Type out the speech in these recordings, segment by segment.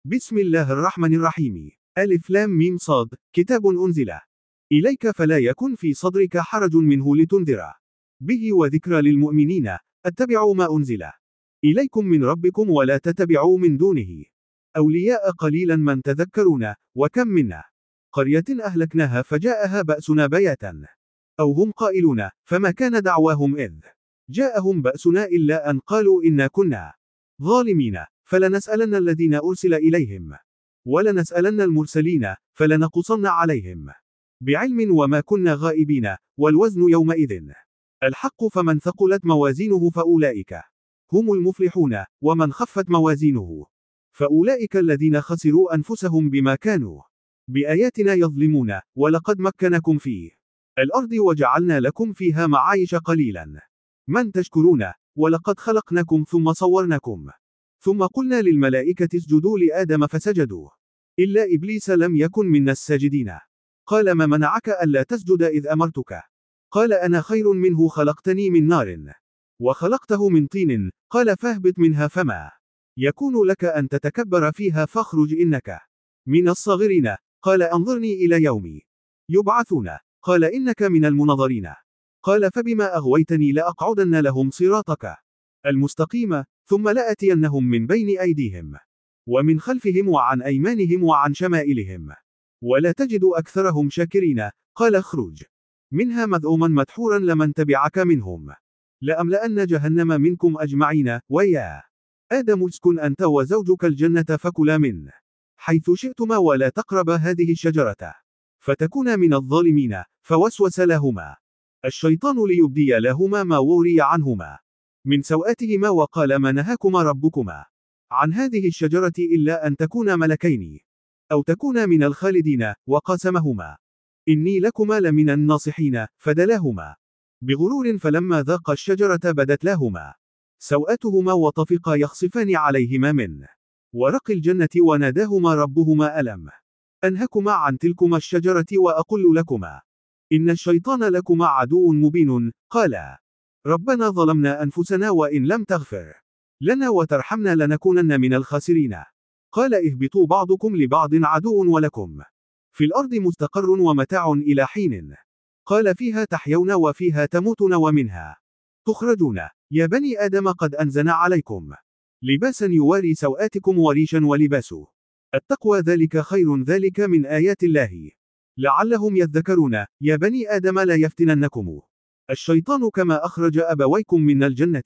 بسم الله الرحمن الرحيم. ألف لام ميم صاد. كتاب أنزل إليك فلا يكن في صدرك حرج منه لتنذر به وذكرى للمؤمنين. اتبعوا ما أنزل إليكم من ربكم ولا تتبعوا من دونه أولياء قليلا من تذكرون. وكم منا قرية أهلكناها فجاءها بأسنا بياتا أو هم قائلون فما كان دعواهم إذ جاءهم بأسنا إلا أن قالوا إنا كنا ظالمين فلنسألن الذين أرسل إليهم ولنسألن المرسلين فلنقصن عليهم بعلم وما كنا غائبين. والوزن يومئذ الحق فمن ثقلت موازينه فأولئك هم المفلحون ومن خفت موازينه فأولئك الذين خسروا أنفسهم بما كانوا بآياتنا يظلمون. ولقد مكنكم في الأرض وجعلنا لكم فيها معايش قليلا من تشكرون. ولقد خلقناكم ثم صورناكم ثم قلنا للملائكة اسجدوا لآدم فسجدوا إلا إبليس لم يكن من الساجدين. قال ما منعك ألا تسجد إذ أمرتك؟ قال أنا خير منه خلقتني من نار وخلقته من طين. قال فاهبط منها فما يكون لك أن تتكبر فيها فاخرج إنك من الصاغرين. قال أنظرني إلى يوم يبعثون. قال إنك من المنظرين. قال فبما أغويتني لأقعدن لهم صراطك المستقيم ثم لآتينهم من بين أيديهم ومن خلفهم وعن أيمانهم وعن شمائلهم ولا تجد أكثرهم شاكرين. قال اخرج منها مذءوما مدحورا لمن تبعك منهم لأملأن جهنم منكم أجمعين. ويا آدم اسكن أنت وزوجك الجنة فكلا من حيث شئتما ولا تقربا هذه الشجرة فتكونا من الظالمين. فوسوس لهما الشيطان ليبدي لهما ما وري عنهما من سوآتهما وقال ما نهاكما ربكما عن هذه الشجرة إلا أن تكونا ملكين أو تكونا من الخالدين. وقاسمهما إني لكما لمن الناصحين فدلاهما بغرور فلما ذاقا الشجرة بدت لهما سوآتهما وطفقا يخصفان عليهما من ورق الجنة وناداهما ربهما ألم أنهكما عن تلكما الشجرة وأقل لكما إن الشيطان لكما عدو مبين. قالا ربنا ظلمنا أنفسنا وإن لم تغفر لنا وترحمنا لنكونن من الخاسرين. قال اهبطوا بعضكم لبعض عدو ولكم في الأرض مستقر ومتاع إلى حين. قال فيها تحيون وفيها تموتون ومنها تخرجون. يا بني آدم قد أنزلنا عليكم لباسا يواري سوآتكم وريشا ولباس التقوى ذلك خير ذلك من آيات الله لعلهم يذكرون. يا بني آدم لا يفتننكم الشيطان كما أخرج أبويكم من الجنة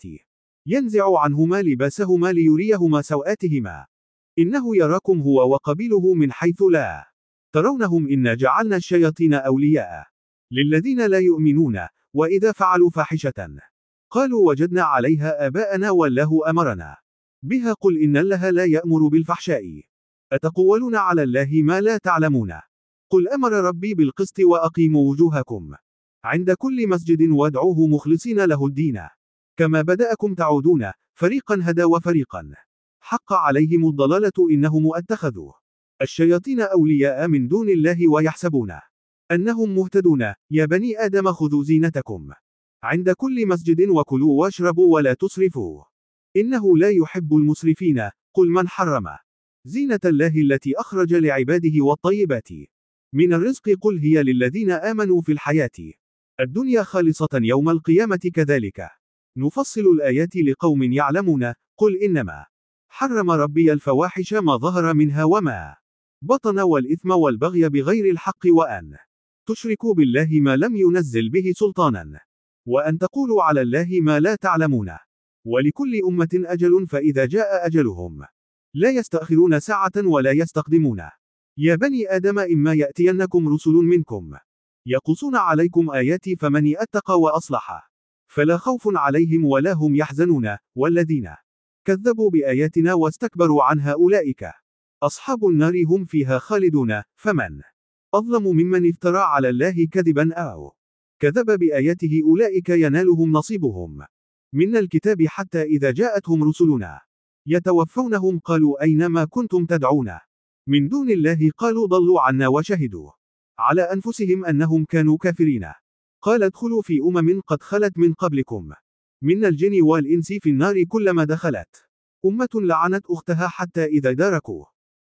ينزع عنهما لباسهما ليريهما سوآتهما إنه يراكم هو وقبيله من حيث لا ترونهم إنا جعلنا الشياطين أولياء للذين لا يؤمنون وإذا فعلوا فاحشة قالوا وجدنا عليها آباءنا والله أمرنا بها قل إن الله لا يأمر بالفحشاء أتقولون على الله ما لا تعلمون قل أمر ربي بالقسط وأقيموا وجوهكم عند كل مسجد وادعوه مخلصين له الدين كما بدأكم تعودون. فريقا هدى وفريقا حق عليهم الضلالة إنهم اتخذوا الشياطين أولياء من دون الله ويحسبون أنهم مهتدون. يا بني آدم خذوا زينتكم عند كل مسجد وكلوا واشربوا ولا تسرفوا إنه لا يحب المسرفين. قل من حرم زينة الله التي أخرج لعباده والطيبات من الرزق قل هي للذين آمنوا في الحياة الدنيا خالصة يوم القيامة كذلك نفصل الآيات لقوم يعلمون. قل إنما حرم ربي الفواحش ما ظهر منها وما بطن والإثم والبغي بغير الحق وأن تشركوا بالله ما لم ينزل به سلطانا وأن تقولوا على الله ما لا تعلمون. ولكل أمة أجل فإذا جاء أجلهم لا يستأخرون ساعة ولا يستقدمون. يا بني آدم إما يأتينكم رسل منكم يقصون عليكم آياتي فمن اتقى وأصلح فلا خوف عليهم ولا هم يحزنون. والذين كذبوا بآياتنا واستكبروا عنها أولئك أصحاب النار هم فيها خالدون. فمن أظلم ممن افترى على الله كذبا أو كذب بآياته أولئك ينالهم نصيبهم من الكتاب حتى إذا جاءتهم رسلنا يتوفونهم قالوا أين ما كنتم تدعون من دون الله قالوا ضلوا عنا وشهدوا على أنفسهم أنهم كانوا كافرين. قال ادخلوا في أمم قد خلت من قبلكم من الجن والإنس في النار كلما دخلت أمة لعنت أختها حتى إذا داركوا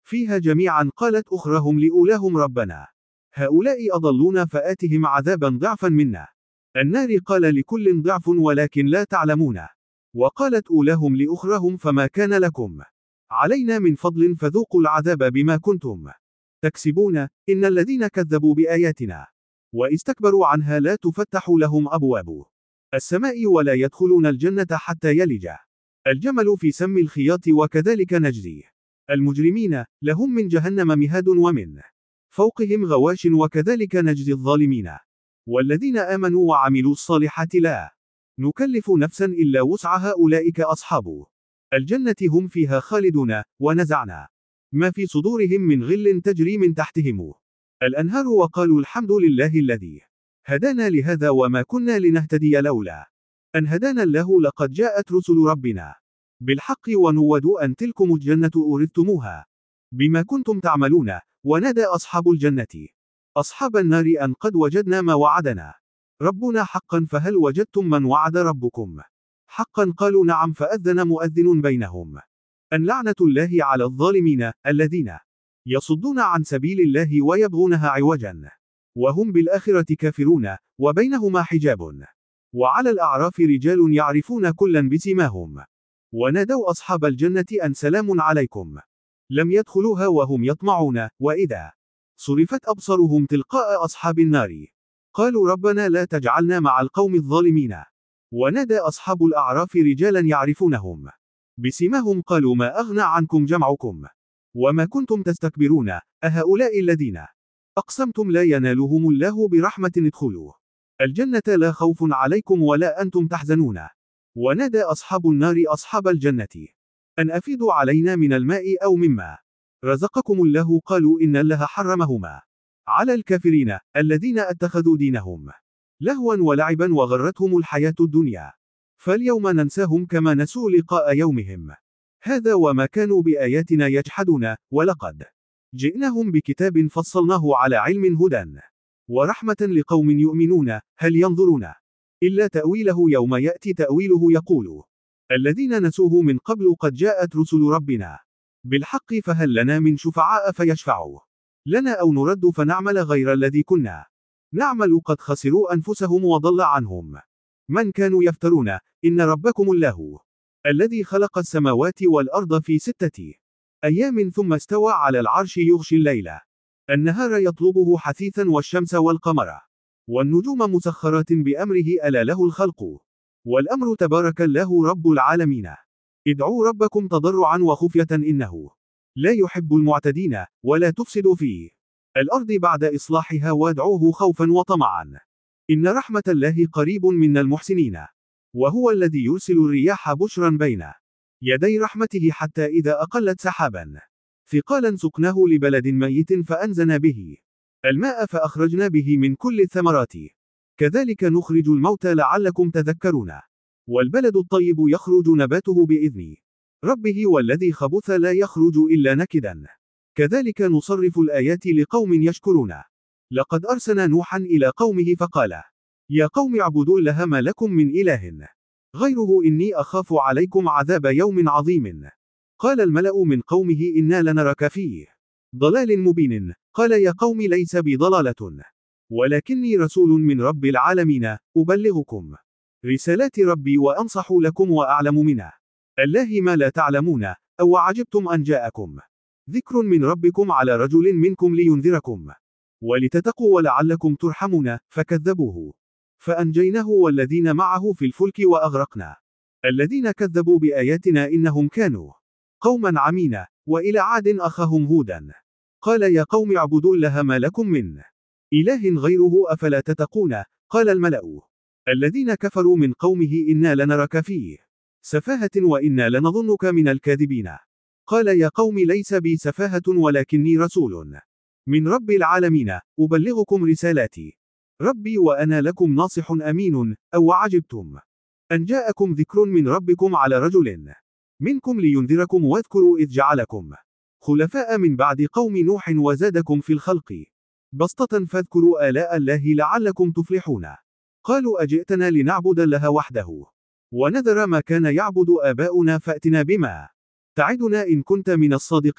فيها جميعا قالت أخراهم لأولاهم ربنا هؤلاء أضلونا فآتهم عذابا ضعفا منا. النار قال لكل ضعف ولكن لا تعلمون. وقالت أولاهم لأخراهم فما كان لكم علينا من فضل فذوقوا العذاب بما كنتم تكسبون. إن الذين كذبوا بآياتنا واستكبروا عنها لا تفتح لهم أبواب السماء ولا يدخلون الجنة حتى يلج الجمل في سم الخياط وكذلك نجزي المجرمين. لهم من جهنم مهاد ومن فوقهم غواش وكذلك نجزي الظالمين. والذين آمنوا وعملوا الصالحات لا نكلف نفسا إلا وسعها أولئك أصحاب الجنة هم فيها خالدون. ونزعنا ما في صدورهم من غل تجري من تحتهم الأنهار وقالوا الحمد لله الذي هدانا لهذا وما كنا لنهتدي لولا أن هدانا الله لقد جاءت رسل ربنا بالحق ونودوا أن تلكم الجنة أورثتموها بما كنتم تعملون. ونادى أصحاب الجنة أصحاب النار أن قد وجدنا ما وعدنا ربنا حقا فهل وجدتم من وعد ربكم حقا قالوا نعم فأذن مؤذن بينهم أن لعنة الله على الظالمين الذين يصدون عن سبيل الله ويبغونها عوجا وهم بالآخرة كافرون وبينهما حجاب. وعلى الأعراف رجال يعرفون كلا بسيماهم ونادوا أصحاب الجنة أن سلام عليكم لم يدخلوها وهم يطمعون. وإذا صرفت أبصرهم تلقاء أصحاب النار قالوا ربنا لا تجعلنا مع القوم الظالمين. ونادى أصحاب الأعراف رجالا يعرفونهم بسيماهم قالوا ما أغنى عنكم جمعكم وما كنتم تستكبرون أهؤلاء الذين أقسمتم لا ينالهم الله برحمة ادخلوا الجنة لا خوف عليكم ولا أنتم تحزنون. ونادى أصحاب النار أصحاب الجنة أن أفيضوا علينا من الماء أو مما رزقكم الله قالوا إن الله حرمهما على الكافرين الذين اتخذوا دينهم لهوا ولعبا وغرتهم الحياة الدنيا فاليوم ننساهم كما نسوا لقاء يومهم هذا وما كانوا بآياتنا يجحدون. ولقد جئناهم بكتاب فصلناه على علم هدى ورحمة لقوم يؤمنون. هل ينظرون إلا تأويله يوم يأتي تأويله يقول الذين نسوه من قبل قد جاءت رسل ربنا بالحق فهل لنا من شفعاء فيشفعوا لنا أو نرد فنعمل غير الذي كنا نعمل قد خسروا أنفسهم وضل عنهم من كانوا يفترون. إن ربكم الله الذي خلق السماوات والأرض في 6 أيام ثم استوى على العرش يغشي الليل النهار يطلبه حثيثا والشمس والقمر والنجوم مسخرات بأمره ألا له الخلق والأمر تبارك الله رب العالمين. ادعوا ربكم تضرعا وخفية إنه لا يحب المعتدين. ولا تفسدوا في الأرض بعد إصلاحها وادعوه خوفا وطمعا إن رحمة الله قريب من المحسنين. وهو الذي يرسل الرياح بشرا بين يدي رحمته حتى إذا أقلت سحابا ثقالا سقناه لبلد ميت فأنزلنا به الماء فأخرجنا به من كل الثمرات كذلك نخرج الموتى لعلكم تذكرون. والبلد الطيب يخرج نباته بإذن ربه والذي خبث لا يخرج إلا نكدا كذلك نصرف الآيات لقوم يشكرون. لقد أرسلنا نوحا إلى قومه فقال يا قوم اعبدوا الله ما لكم من إله غيره إني أخاف عليكم عذاب يوم عظيم. قال الملأ من قومه إنا لنراك فيه ضلال مبين. قال يا قوم ليس بي ضلالة ولكني رسول من رب العالمين أبلغكم رسالات ربي وأنصح لكم وأعلم من الله ما لا تعلمون. أو عجبتم أن جاءكم ذكر من ربكم على رجل منكم لينذركم ولتتقوا ولعلكم ترحمون فكذبوه فأنجيناه والذين معه في الفلك وأغرقنا الذين كذبوا بآياتنا إنهم كانوا قوما عمين. وإلى عاد أخاهم هودا قال يا قوم اعبدوا الله ما لكم من إله غيره أفلا تتقون. قال الملأ الذين كفروا من قومه إنا لنراك فيه سفاهة وإنا لنظنك من الكاذبين. قال يا قوم ليس بي سفاهة ولكني رسول من رب العالمين أبلغكم رسالاتي ربي وأنا لكم ناصح أمين. أو عجبتم أن جاءكم ذكر من ربكم على رجل منكم لينذركم واذكروا إذ جعلكم خلفاء من بعد قوم نوح وزادكم في الخلق بسطة فاذكروا آلاء الله لعلكم تفلحون. قالوا أجئتنا لنعبد الله وحده ونذر ما كان يعبد آباؤنا فأتنا بما تعدنا إن كنت من الصادقين.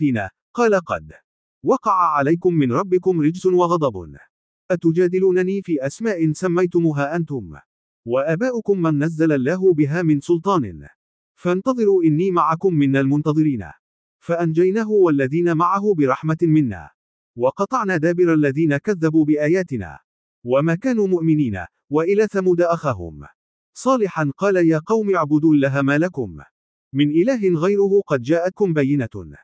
قال قد وقع عليكم من ربكم رجس وغضب. أتجادلونني في أسماء سميتموها أنتم وآباؤكم من نزل الله بها من سلطان. فانتظروا إني معكم من المنتظرين. فأنجيناه والذين معه برحمة منا وقطعنا دابر الذين كذبوا بآياتنا وما كانوا مؤمنين. وإلى ثمود أخاهم صالحا قال يا قوم اعبدوا الله ما لكم من إله غيره قد جاءتكم بينة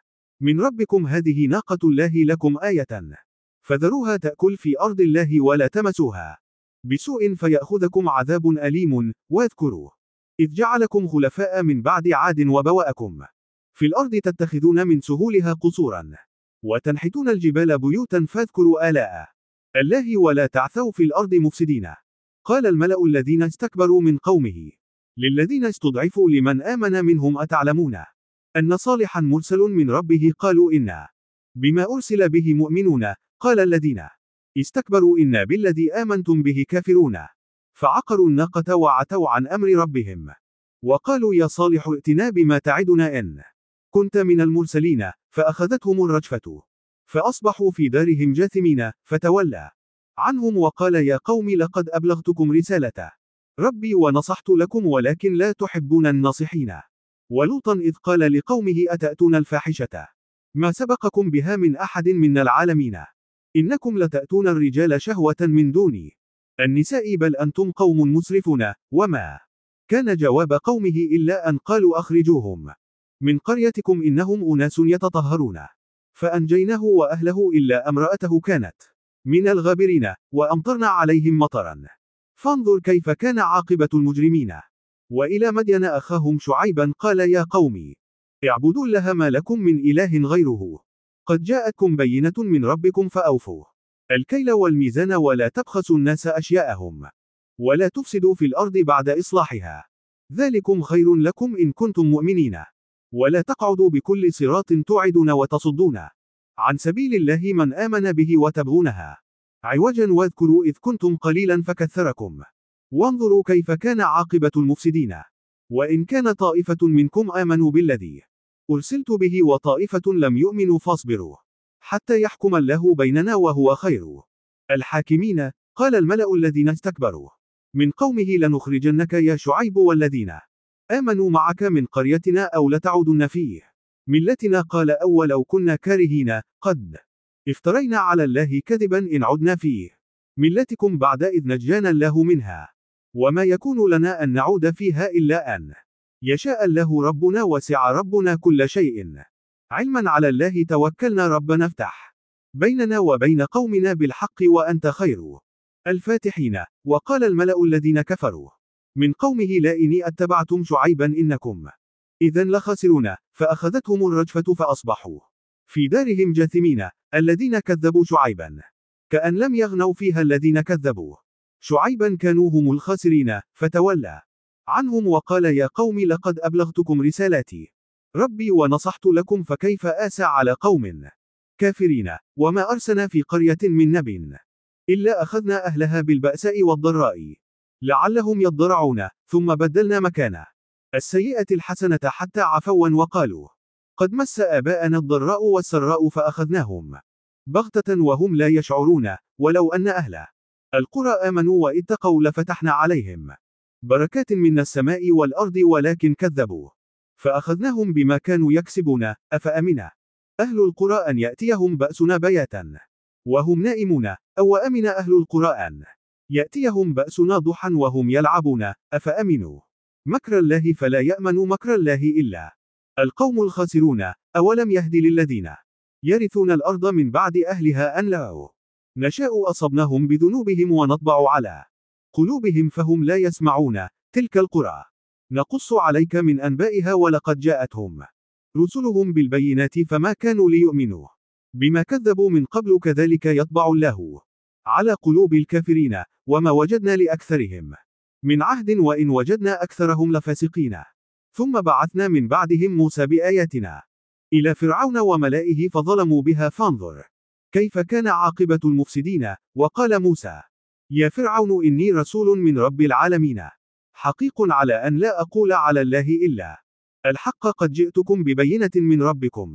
من ربكم هذه ناقة الله لكم آية فذروها تأكل في أرض الله ولا تمسوها بسوء فيأخذكم عذاب أليم. واذكروا إذ جعلكم خلفاء من بعد عاد وبوأكم في الأرض تتخذون من سهولها قصورا وتنحتون الجبال بيوتا فاذكروا آلاء الله ولا تعثوا في الأرض مفسدين. قال الملأ الذين استكبروا من قومه للذين استضعفوا لمن آمن منهم أتعلمون أن صالحا مرسل من ربه قالوا إنا بما أرسل به مؤمنون. قال الذين استكبروا إنا بالذي آمنتم به كافرون فعقروا الناقة وعتوا عن أمر ربهم وقالوا يا صالح ائتنا بما تعدنا إن كنت من المرسلين. فأخذتهم الرجفة فأصبحوا في دارهم جاثمين. فتولى عنهم وقال يا قوم لقد أبلغتكم رسالة ربي ونصحت لكم ولكن لا تحبون الناصحين. ولوطا إذ قال لقومه أتأتون الفاحشة ما سبقكم بها من أحد من العالمين إنكم لتأتون الرجال شهوة من دون النساء بل أنتم قوم مسرفون. وما كان جواب قومه إلا أن قالوا أخرجوهم من قريتكم إنهم أناس يتطهرون. فأنجيناه وأهله إلا امرأته كانت من الغابرين وأمطرنا عليهم مطرا. فانظر كيف كان عاقبة المجرمين. وإلى مدين أخاهم شعيبا قال يا قوم اعبدوا الله ما لكم من إله غيره قد جاءتكم بينة من ربكم فأوفوا الكيل والميزان ولا تبخسوا الناس أشياءهم ولا تفسدوا في الأرض بعد إصلاحها ذلكم خير لكم إن كنتم مؤمنين. ولا تقعدوا بكل صراط توعدون وتصدون عن سبيل الله من آمن به وتبغونها عوجا واذكروا إذ كنتم قليلا فكثركم وانظروا كيف كان عاقبة المفسدين. وإن كان طائفة منكم آمنوا بالذي أرسلت به وطائفة لم يؤمنوا فاصبروا حتى يحكم الله بيننا وهو خير الحاكمين. قال الملأ الذين استكبروا من قومه لنخرجنك يا شعيب والذين آمنوا معك من قريتنا أو لتعودن فيه ملتنا. قال أولو كنا كارهين قد افترينا على الله كذبا إن عدنا فيه ملتكم بعد إذ نجانا الله منها وما يكون لنا أن نعود فيها إلا أن يشاء الله ربنا وسع ربنا كل شيء علما على الله توكلنا ربنا افتح بيننا وبين قومنا بالحق وأنت خير الفاتحين. وقال الملأ الذين كفروا من قومه لئن اتبعتم شعيبا إنكم إذا لخاسرون. فأخذتهم الرجفة فأصبحوا في دارهم جاثمين. الذين كذبوا شعيبا كأن لم يغنوا فيها الذين كذبوا شعيبا كانوا هم الخاسرين. فتولى عنهم وقال يا قوم لقد أبلغتكم رسالاتي ربي ونصحت لكم فكيف آسى على قوم كافرين. وما أرسلنا في قرية من نبي إلا أخذنا أهلها بالبأساء والضراء لعلهم يضرعون ثم بدلنا مكان السيئة الحسنة حتى عفوا وقالوا قد مس آباءنا الضراء والسراء فأخذناهم بغتة وهم لا يشعرون. ولو أن أهل القرى آمنوا واتقوا لفتحنا عليهم بركات من السماء والأرض ولكن كذبوا فأخذناهم بما كانوا يكسبون. أفأمن أهل القرى أن يأتيهم بأسنا بياتا وهم نائمون أو أمن أهل القرى أن يأتيهم بأسنا ضحى وهم يلعبون. أفأمنوا مكر الله فلا يأمن مكر الله إلا القوم الخاسرون. أولم يهد للذين يرثون الأرض من بعد أهلها أن لو نشاء أصبناهم بذنوبهم ونطبع على قلوبهم فهم لا يسمعون. تلك القرى نقص عليك من أنبائها ولقد جاءتهم رسلهم بالبينات فما كانوا ليؤمنوا بما كذبوا من قبل كذلك يطبع الله على قلوب الكافرين. وما وجدنا لأكثرهم من عهد وإن وجدنا أكثرهم لفاسقين. ثم بعثنا من بعدهم موسى بآياتنا إلى فرعون وملئه فظلموا بها فانظر كيف كان عاقبة المفسدين. وقال موسى يا فرعون إني رسول من رب العالمين حقيق على أن لا أقول على الله إلا الحق قد جئتكم ببينة من ربكم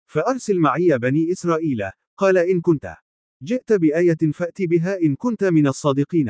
فأرسل معي بني إسرائيل. قال إن كنت جئت بآية فأت بها إن كنت من الصادقين.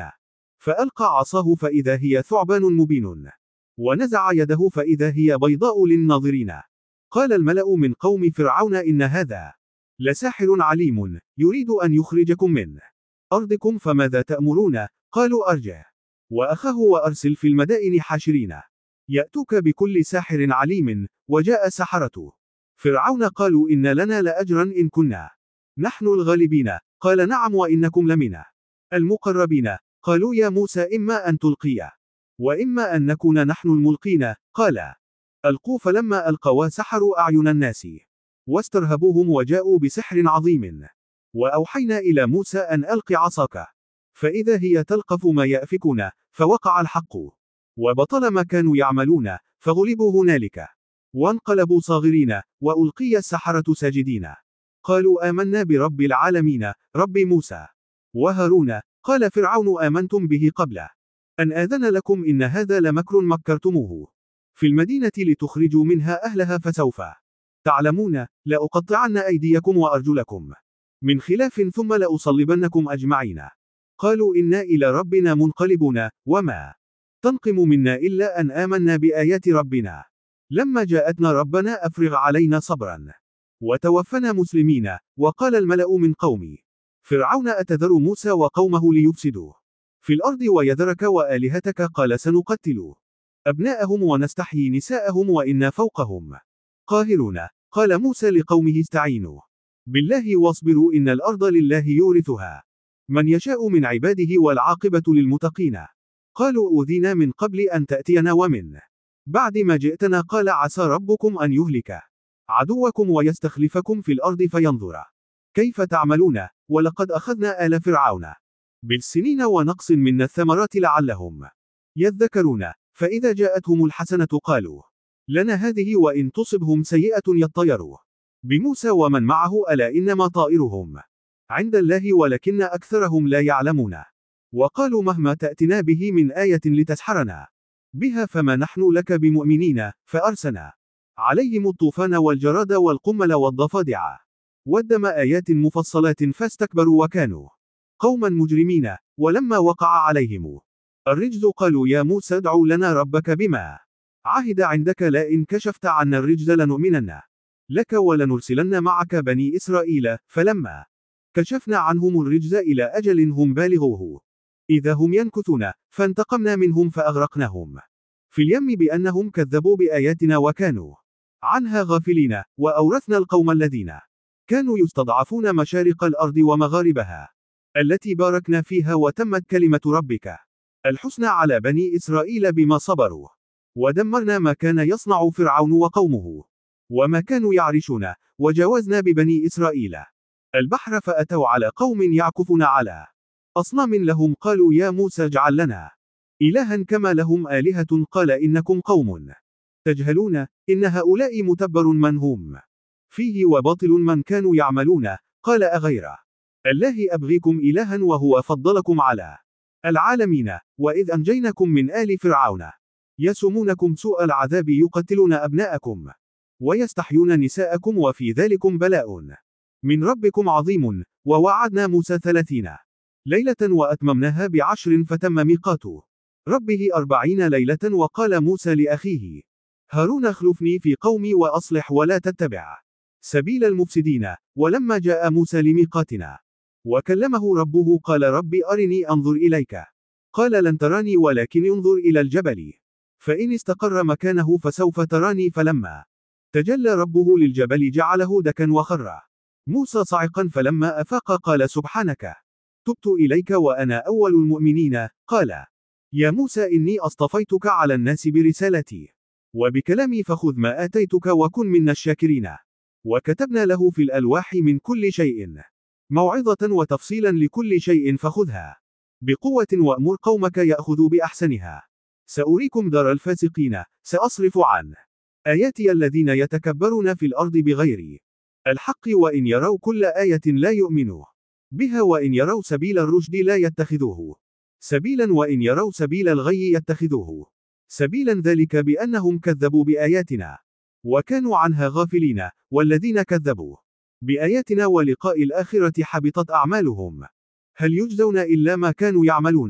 فألقى عصاه فإذا هي ثعبان مبين. ونزع يده فإذا هي بيضاء للناظرين. قال الملأ من قوم فرعون إن هذا لساحر عليم، يريد أن يخرجكم من أرضكم فماذا تأمرون؟ قالوا أرجه وأخاه وأرسل في المدائن حاشرين يأتوك بكل ساحر عليم. وجاء سحرة فرعون قالوا إن لنا لأجرا إن كنا نحن الغالبين. قال نعم وإنكم لمن المقربين. قالوا يا موسى إما أن تلقي وإما أن نكون نحن الملقين. قال ألقوا فلما ألقوا سحروا أعين الناس واسترهبوهم وجاءوا بسحر عظيم. وأوحينا إلى موسى أن ألق عصاك فإذا هي تلقف ما يأفكون. فوقع الحق وبطل ما كانوا يعملون فغلبوا هنالك وانقلبوا صاغرين. وألقي السحرة ساجدين قالوا آمنا برب العالمين رب موسى وهارون. قال فرعون آمنتم به قبل أن آذن لكم إن هذا لمكر مكرتموه في المدينة لتخرجوا منها أهلها فسوف تعلمون. لأقطعن أيديكم وأرجلكم من خلاف ثم لأصلبنكم أجمعين. قالوا إنا إلى ربنا منقلبون وما تنقم منا إلا أن آمنا بآيات ربنا لما جاءتنا ربنا أفرغ علينا صبرا وتوفنا مسلمين. وقال الملأ من قوم فرعون أتذر موسى وقومه ليفسدوا في الأرض ويذرك وآلهتك؟ قال سنقتل أبناءهم ونستحيي نساءهم وإنا فوقهم قاهرون. قال موسى لقومه استعينوا بالله واصبروا إن الأرض لله يورثها من يشاء من عباده والعاقبة للمتقين. قالوا أوذينا من قبل أن تأتينا ومن بعد ما جئتنا. قال عسى ربكم أن يهلك عدوكم ويستخلفكم في الأرض فينظر كيف تعملون. ولقد أخذنا آل فرعون بالسنين ونقص من الثمرات لعلهم يذكرون. فإذا جاءتهم الحسنة قالوا لنا هذه وإن تصبهم سيئة يطيروا بموسى ومن معه ألا إنما طائرهم عند الله ولكن أكثرهم لا يعلمون. وقالوا مهما تأتنا به من آية لتسحرنا بها فما نحن لك بمؤمنين. فأرسلنا عليهم الطوفان والجراد والقمل والضفادع والدم آيات مفصلات فاستكبروا وكانوا قوما مجرمين. ولما وقع عليهم الرجز قالوا يا موسى ادع لنا ربك بما عهد عندك لئن كشفت عنا الرجز لنؤمنن لك ولنرسلن معك بني إسرائيل. فلما كشفنا عنهم الرجز إلى أجل هم بالغوه إذا هم ينكثون فانتقمنا منهم فأغرقناهم في اليم بأنهم كذبوا بآياتنا وكانوا عنها غافلين. وأورثنا القوم الذين كانوا يستضعفون مشارق الأرض ومغاربها التي باركنا فيها وتمت كلمة ربك الحسنى على بني إسرائيل بما صبروا ودمرنا ما كان يصنع فرعون وقومه وما كانوا يعرشون. وجاوزنا ببني إسرائيل البحر فأتوا على قوم يعكفون على أصنام لهم. قالوا يا موسى اجعل لنا إلها كما لهم آلهة. قال إنكم قوم تجهلون إن هؤلاء متبر من هم فيه وباطل من كانوا يعملون. قال أغير الله أبغيكم إلها وهو فضلكم على العالمين. وإذ أنجيناكم من آل فرعون يسومونكم سوء العذاب يقتلون أبناءكم ويستحيون نساءكم وفي ذلكم بلاء من ربكم عظيم. ووعدنا موسى 30 ليلة وأتممناها ب10 فتم ميقات ربه 40 ليلة. وقال موسى لأخيه هارون اخلفني في قومي وأصلح ولا تتبع سبيل المفسدين. ولما جاء موسى لميقاتنا وكلمه ربه قال رب أرني أنظر إليك. قال لن تراني ولكن انظر إلى الجبل فإن استقر مكانه فسوف تراني. فلما تجلى ربه للجبل جعله دكا وخر موسى صعقا. فلما أفاق قال سبحانك تبت إليك وأنا أول المؤمنين. قال يا موسى إني أصطفيتك على الناس برسالتي وبكلامي فخذ ما آتيتك وكن من الشاكرين. وكتبنا له في الألواح من كل شيء موعظة وتفصيلا لكل شيء فخذها بقوة وأمر قومك يأخذوا بأحسنها سأريكم دار الفاسقين. سأصرف عن آياتي الذين يتكبرون في الأرض بغير الحق وإن يروا كل آية لا يؤمنوا بها وإن يروا سبيل الرشد لا يتخذوه سبيلا وإن يروا سبيل الغي يتخذوه سبيلا ذلك بأنهم كذبوا بآياتنا وكانوا عنها غافلين، والذين كذبوا بآياتنا ولقاء الآخرة حبطت أعمالهم. هل يجزون إلا ما كانوا يعملون؟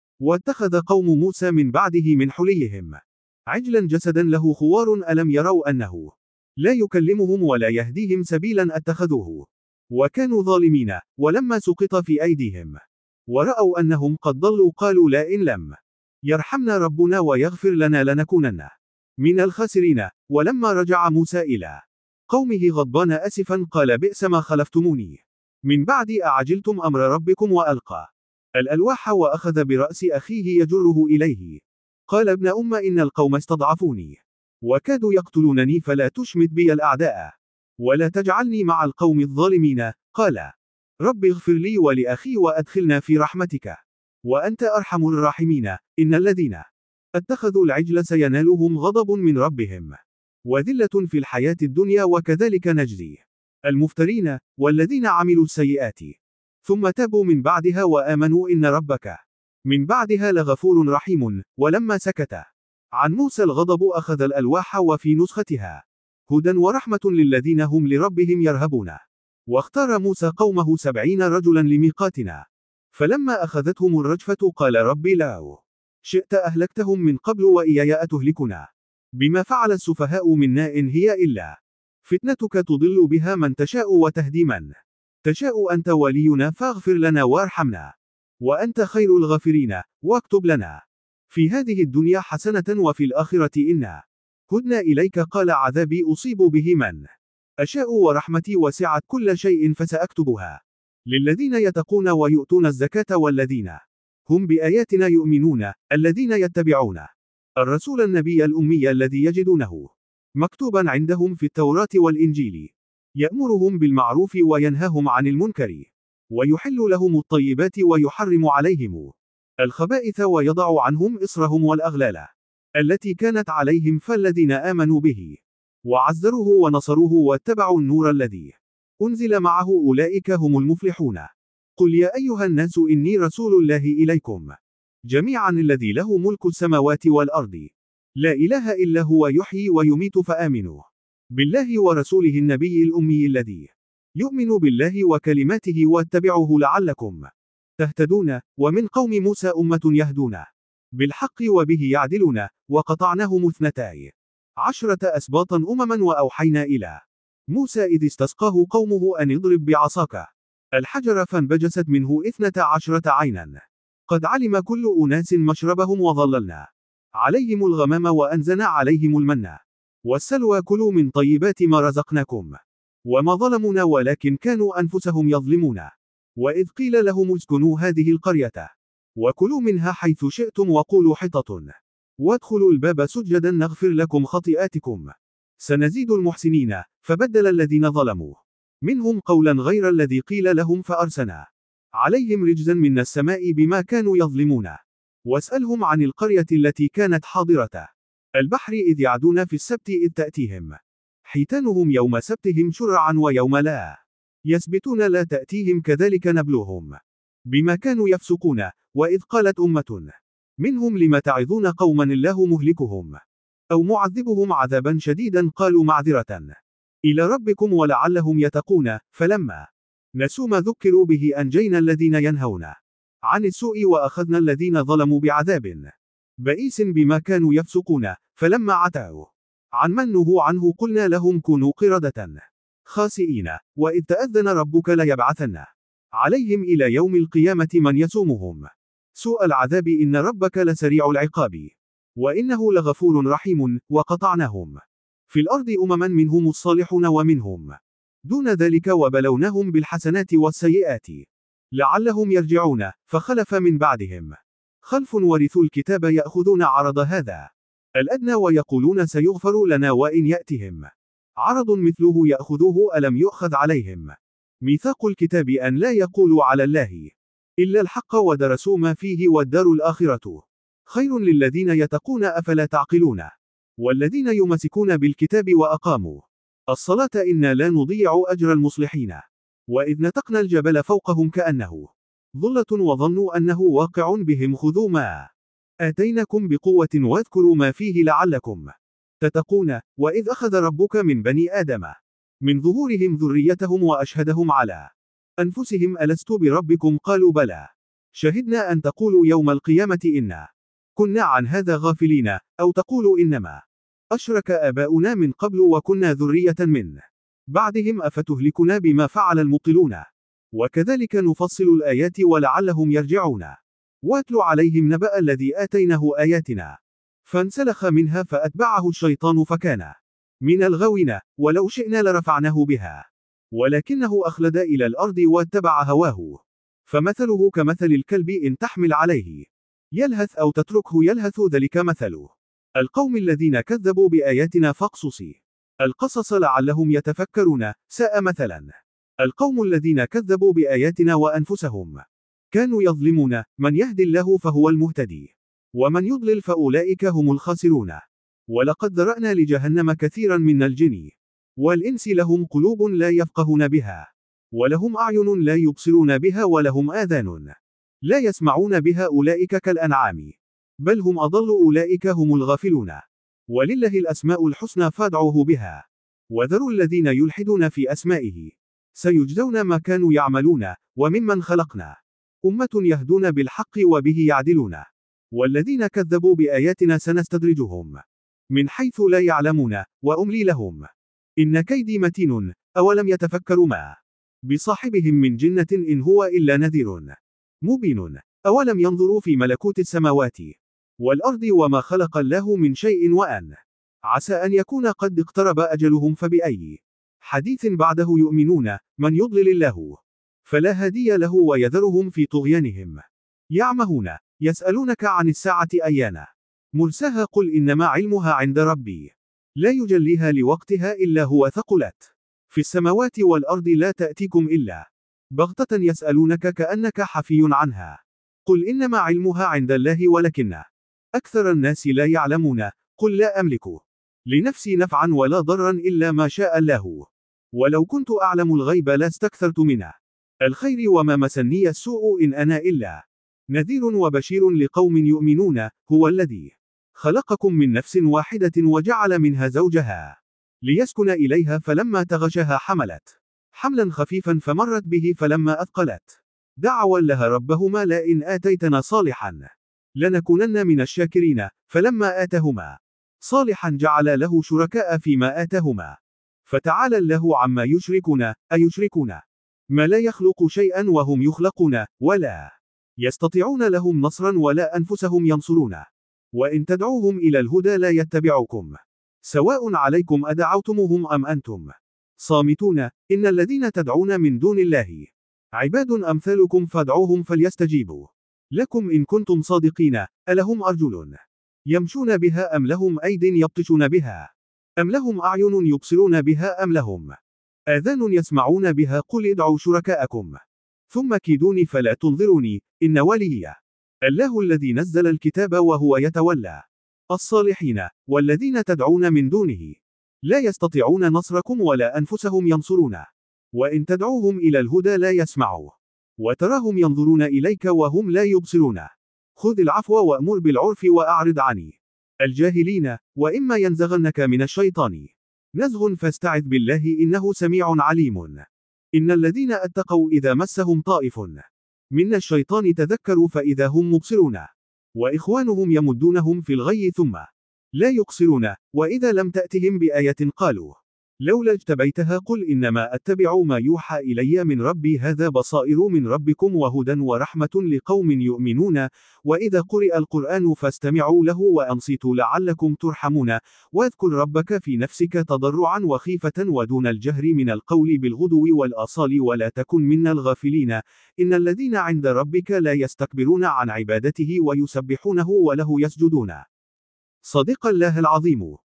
واتخذ قوم موسى من بعده من حليهم عجلا جسدا له خوار ألم يروا أنه لا يكلمهم ولا يهديهم سبيلا اتخذوه وكانوا ظالمين. ولما سقط في أيديهم ورأوا أنهم قد ضلوا قالوا لئن لم يرحمنا ربنا ويغفر لنا لنكونن من الخاسرين. ولما رجع موسى إلى قومه غضبان أسفا قال بئس ما خلفتموني من بعد أعجلتم أمر ربكم وألقى الألواح وأخذ برأس أخيه يجره إليه قال ابن أم إن القوم استضعفوني وكادوا يقتلونني فلا تشمت بي الأعداء ولا تجعلني مع القوم الظالمين. قال رب اغفر لي ولأخي وأدخلنا في رحمتك وأنت أرحم الراحمين. إن الذين اتخذوا العجل سينالهم غضب من ربهم وذلة في الحياة الدنيا وكذلك نجزي المفترين. والذين عملوا السيئات ثم تابوا من بعدها وآمنوا إن ربك من بعدها لغفور رحيم. ولما سكت عن موسى الغضب أخذ الألواح وفي نسختها هدى ورحمة للذين هم لربهم يرهبون. واختار موسى قومه 70 رجلا لميقاتنا فلما أخذتهم الرجفة قال ربي لو شئت أهلكتهم من قبل وإياي أتهلكنا بما فعل السفهاء منا إن هي إلا فتنتك تضل بها من تشاء وتهدي من تشاء أنت ولينا فاغفر لنا وارحمنا وأنت خير الغافرين. واكتب لنا في هذه الدنيا حسنة وفي الآخرة إنا هدنا إليك قال عذابي أصيب به من أشاء ورحمتي وسعت كل شيء فسأكتبها للذين يتقون ويؤتون الزكاة والذين هم بآياتنا يؤمنون. الذين يتبعون الرسول النبي الأمي الذي يجدونه مكتوبا عندهم في التوراة والإنجيل يأمرهم بالمعروف وينهاهم عن المنكر ويحل لهم الطيبات ويحرم عليهم الخبائث ويضع عنهم إصرهم والأغلال التي كانت عليهم فالذين آمنوا به وعزروه ونصروه واتبعوا النور الذي أنزل معه أولئك هم المفلحون. قل يا أيها الناس إني رسول الله إليكم جميعا الذي له ملك السماوات والأرض لا إله إلا هو يحيي ويميت فآمنوا بالله ورسوله النبي الأمي الذي يؤمن بالله وكلماته واتبعوه لعلكم تهتدون. ومن قوم موسى أمة يهدون بالحق وبه يعدلون وقطعناهم 12 أسباطا أمما وأوحينا إلى موسى إذ استسقاه قومه أن اضرب بعصاك الحجر فانبجست منه 12 عينا قد علم كل أناس مشربهم وظللنا عليهم الغمام وأنزلنا عليهم المن والسلوى كلوا من طيبات ما رزقناكم وما ظلمونا ولكن كانوا أنفسهم يظلمون. وإذ قيل لهم اسكنوا هذه القرية وكلوا منها حيث شئتم وقولوا حطة وادخلوا الباب سجدا نغفر لكم خطيئاتكم سنزيد المحسنين. فبدل الذين ظلموا منهم قولا غير الذي قيل لهم فأرسلنا عليهم رجزا من السماء بما كانوا يظلمون. واسألهم عن القرية التي كانت حاضرة البحر إذ يعدون في السبت إذ تأتيهم حيتانهم يوم سبتهم شرعا ويوم لا يسبتون لا تأتيهم كذلك نبلوهم بما كانوا يفسقون. وإذ قالت أمة منهم لم تعظون قوما الله مهلكهم أو معذبهم عذابا شديدا قالوا معذرة إلى ربكم ولعلهم يتقون. فلما نسوا ما ذكروا به أنجينا الذين ينهون عن السوء وأخذنا الذين ظلموا بعذاب بئيس بما كانوا يفسقون. فلما عتوا عن من نهوا عنه قلنا لهم كونوا قردة خاسئين. وإذ تأذن ربك ليبعثن عليهم إلى يوم القيامة من يسومهم سوء العذاب إن ربك لسريع العقاب وإنه لغفور رحيم. وقطعناهم في الأرض أمما منهم الصالحون ومنهم دون ذلك وبلوناهم بالحسنات والسيئات لعلهم يرجعون. فخلف من بعدهم خلف ورثوا الكتاب يأخذون عرض هذا الأدنى ويقولون سيغفر لنا وإن يأتهم عرض مثله يأخذوه ألم يؤخذ عليهم ميثاق الكتاب أن لا يقولوا على الله إلا الحق ودرسوا ما فيه والدار الآخرة خير للذين يتقون أفلا تعقلون. والذين يمسكون بالكتاب وأقاموا الصلاة إنا لا نضيع أجر المصلحين. وإذ نتقنا الجبل فوقهم كأنه ظلة وظنوا أنه واقع بهم خذوا ما آتيناكم بقوة واذكروا ما فيه لعلكم تتقون: وإذ أخذ ربك من بني آدم من ظهورهم ذريتهم وأشهدهم على أنفسهم ألست بربكم قالوا بلى شهدنا أن تقولوا يوم القيامة إنا كنا عن هذا غافلين أو تقولوا إنما أشرك آباؤنا من قبل وكنا ذرية من بعدهم أفتهلكنا بما فعل المبطلون وكذلك نفصل الآيات ولعلهم يرجعون واتل عليهم نبأ الذي آتيناه آياتنا فانسلخ منها فأتبعه الشيطان فكان من الغاوين ولو شئنا لرفعناه بها ولكنه أخلد إلى الأرض واتبع هواه فمثله كمثل الكلب إن تحمل عليه يلهث أو تتركه يلهث ذلك مثله القوم الذين كذبوا بآياتنا فاقصص القصص لعلهم يتفكرون ساء مثلا القوم الذين كذبوا بآياتنا وأنفسهم كانوا يظلمون من يهدي الله فهو المهتدي ومن يضلل فأولئك هم الخاسرون ولقد ذرأنا لجهنم كثيرا من الجن والإنس لهم قلوب لا يفقهون بها ولهم أعين لا يبصرون بها ولهم آذان لا يسمعون بها أولئك كالأنعام بل هم أضل أولئك هم الغافلون ولله الأسماء الحسنى فادعوه بها وذروا الذين يلحدون في أسمائه سيجزون ما كانوا يعملون وممن خلقنا أمة يهدون بالحق وبه يعدلون والذين كذبوا بآياتنا سنستدرجهم من حيث لا يعلمون وأملي لهم إن كيدي متين أولم يتفكروا ما بصاحبهم من جنة إن هو إلا نذير مبين أولم ينظروا في ملكوت السماوات والأرض وما خلق الله من شيء وأن عسى أن يكون قد اقترب أجلهم فبأي حديث بعده يؤمنون من يضلل الله فلا هادي له ويذرهم في طغيانهم يعمهون يسألونك عن الساعة أيان مرساها قل إنما علمها عند ربي لا يجليها لوقتها إلا هو ثقلت في السماوات والأرض لا تأتيكم إلا بغتة يسألونك كأنك حفي عنها قل إنما علمها عند الله ولكن أكثر الناس لا يعلمون قل لا أملك لنفسي نفعا ولا ضرا إلا ما شاء الله ولو كنت أعلم الغيب لاستكثرت منه الخير وما مسني السوء إن أنا إلا نذير وبشير لقوم يؤمنون هو الذي خلقكم من نفس واحدة وجعل منها زوجها ليسكن إليها فلما تغشها حملت حملا خفيفا فمرت به فلما أثقلت دعوا لها ربهما لئن آتيتنا صالحا لنكونن من الشاكرين فلما آتهما صالحا جعل له شركاء فيما آتهما فتعالى الله عما يشركون أيشركون ما لا يخلق شيئا وهم يخلقون ولا يستطيعون لهم نصرا ولا أنفسهم ينصرون وإن تدعوهم إلى الهدى لا يتبعكم سواء عليكم أدعوتموهم أم أنتم صامتون إن الذين تدعون من دون الله عباد أمثالكم فادعوهم فليستجيبوا لكم إن كنتم صادقين ألهم أرجل يمشون بها أم لهم أيد يبطشون بها أم لهم أعين يبصرون بها أم لهم آذان يسمعون بها قل ادعوا شركاءكم ثم كيدوني فلا تنظروني إن وليي الله الذي نزل الكتاب وهو يتولى الصالحين والذين تدعون من دونه لا يستطيعون نصركم ولا أنفسهم ينصرون وإن تدعوهم إلى الهدى لا يسمعوا وتراهم ينظرون إليك وهم لا يبصرون خذ العفو وأمر بالعرف وأعرض عن الجاهلين وإما ينزغنك من الشيطان نزغ فاستعذ بالله إنه سميع عليم إن الذين اتقوا إذا مسهم طائف من الشيطان تذكروا فإذا هم مبصرون وإخوانهم يمدونهم في الغي ثم لا يقصرون وإذا لم تأتهم بآية قالوا لولا اجتبيتها قل إنما أتبع ما يوحى إلي من ربي هذا بصائر من ربكم وهدى ورحمة لقوم يؤمنون وإذا قرئ القرآن فاستمعوا له وأنصتوا لعلكم ترحمون واذكر ربك في نفسك تضرعا وخيفة ودون الجهر من القول بالغدو والآصال ولا تكن من الغافلين إن الذين عند ربك لا يستكبرون عن عبادته ويسبحونه وله يسجدون صدق الله العظيم.